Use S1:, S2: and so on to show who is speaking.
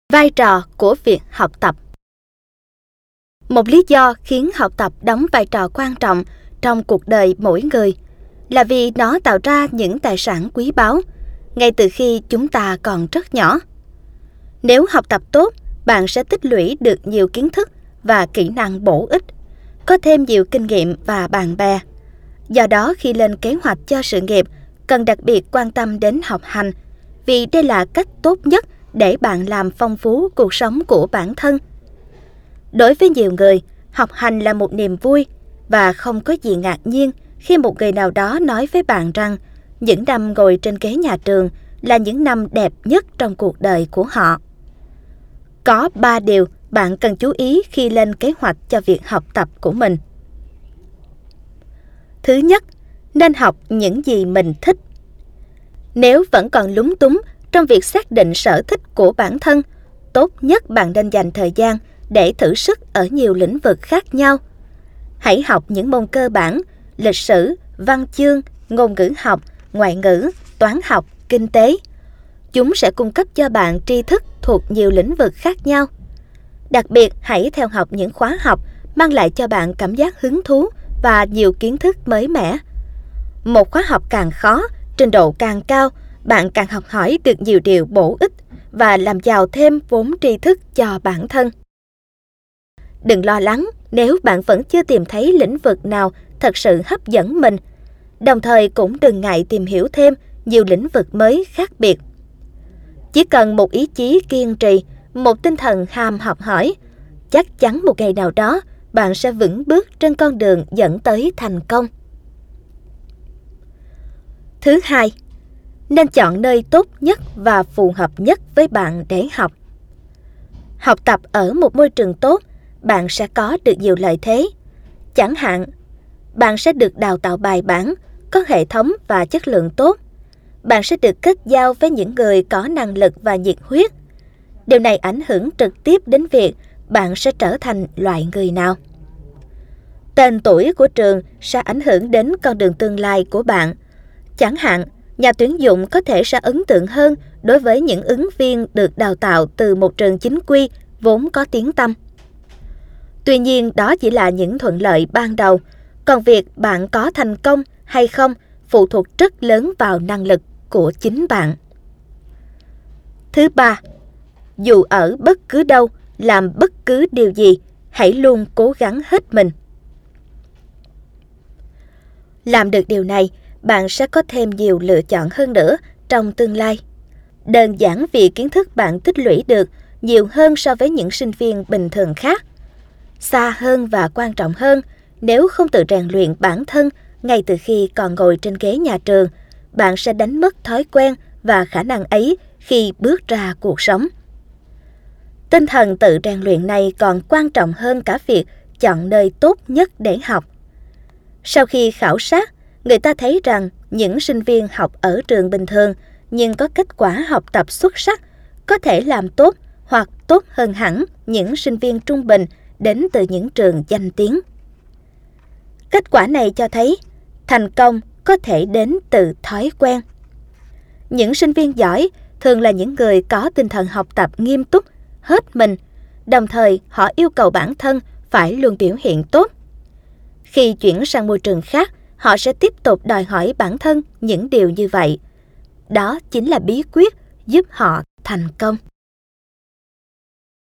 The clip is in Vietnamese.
S1: Vai trò của việc học tập. Một lý do khiến học tập đóng vai trò quan trọng trong cuộc đời mỗi người là vì nó tạo ra những tài sản quý báu ngay từ khi chúng ta còn rất nhỏ. Nếu học tập tốt, bạn sẽ tích lũy được nhiều kiến thức và kỹ năng bổ ích, có thêm nhiều kinh nghiệm và bạn bè. Do đó, khi lên kế hoạch cho sự nghiệp, cần đặc biệt quan tâm đến học hành, vì đây là cách tốt nhất để bạn làm phong phú cuộc sống của bản thân. Đối với nhiều người, học hành là một niềm vui và không có gì ngạc nhiên khi một người nào đó nói với bạn rằng những năm ngồi trên ghế nhà trường là những năm đẹp nhất trong cuộc đời của họ. Có 3 điều bạn cần chú ý khi lên kế hoạch cho việc học tập của mình. Thứ nhất, nên học những gì mình thích. Nếu vẫn còn lúng túng trong việc xác định sở thích của bản thân, tốt nhất bạn nên dành thời gian để thử sức ở nhiều lĩnh vực khác nhau. Hãy học những môn cơ bản, lịch sử, văn chương, ngôn ngữ học, ngoại ngữ, toán học, kinh tế. Chúng sẽ cung cấp cho bạn tri thức thuộc nhiều lĩnh vực khác nhau. Đặc biệt, hãy theo học những khóa học mang lại cho bạn cảm giác hứng thú và nhiều kiến thức mới mẻ. Một khóa học càng khó, trình độ càng cao, bạn càng học hỏi được nhiều điều bổ ích và làm giàu thêm vốn tri thức cho bản thân. Đừng lo lắng nếu bạn vẫn chưa tìm thấy lĩnh vực nào thật sự hấp dẫn mình, đồng thời cũng đừng ngại tìm hiểu thêm nhiều lĩnh vực mới khác biệt. Chỉ cần một ý chí kiên trì, một tinh thần ham học hỏi, chắc chắn một ngày nào đó bạn sẽ vững bước trên con đường dẫn tới thành công. Thứ hai, nên chọn nơi tốt nhất và phù hợp nhất với bạn để học. Học tập ở một môi trường tốt, bạn sẽ có được nhiều lợi thế. Chẳng hạn, bạn sẽ được đào tạo bài bản, có hệ thống và chất lượng tốt. Bạn sẽ được kết giao với những người có năng lực và nhiệt huyết. Điều này ảnh hưởng trực tiếp đến việc bạn sẽ trở thành loại người nào. Tên tuổi của trường sẽ ảnh hưởng đến con đường tương lai của bạn. Chẳng hạn, nhà tuyển dụng có thể sẽ ấn tượng hơn đối với những ứng viên được đào tạo từ một trường chính quy vốn có tiếng tăm. Tuy nhiên, đó chỉ là những thuận lợi ban đầu, còn việc bạn có thành công hay không phụ thuộc rất lớn vào năng lực của chính bạn. Thứ ba, dù ở bất cứ đâu, làm bất cứ điều gì, hãy luôn cố gắng hết mình. Làm được điều này, bạn sẽ có thêm nhiều lựa chọn hơn nữa trong tương lai. Đơn giản vì kiến thức bạn tích lũy được nhiều hơn so với những sinh viên bình thường khác. Xa hơn và quan trọng hơn, nếu không tự rèn luyện bản thân ngay từ khi còn ngồi trên ghế nhà trường, bạn sẽ đánh mất thói quen và khả năng ấy khi bước ra cuộc sống. Tinh thần tự rèn luyện này còn quan trọng hơn cả việc chọn nơi tốt nhất để học. Sau khi khảo sát, người ta thấy rằng những sinh viên học ở trường bình thường nhưng có kết quả học tập xuất sắc có thể làm tốt hoặc tốt hơn hẳn những sinh viên trung bình đến từ những trường danh tiếng. Kết quả này cho thấy thành công có thể đến từ thói quen. Những sinh viên giỏi thường là những người có tinh thần học tập nghiêm túc, hết mình, đồng thời họ yêu cầu bản thân phải luôn biểu hiện tốt. Khi chuyển sang môi trường khác, họ sẽ tiếp tục đòi hỏi bản thân những điều như vậy. Đó chính là bí quyết giúp họ thành công.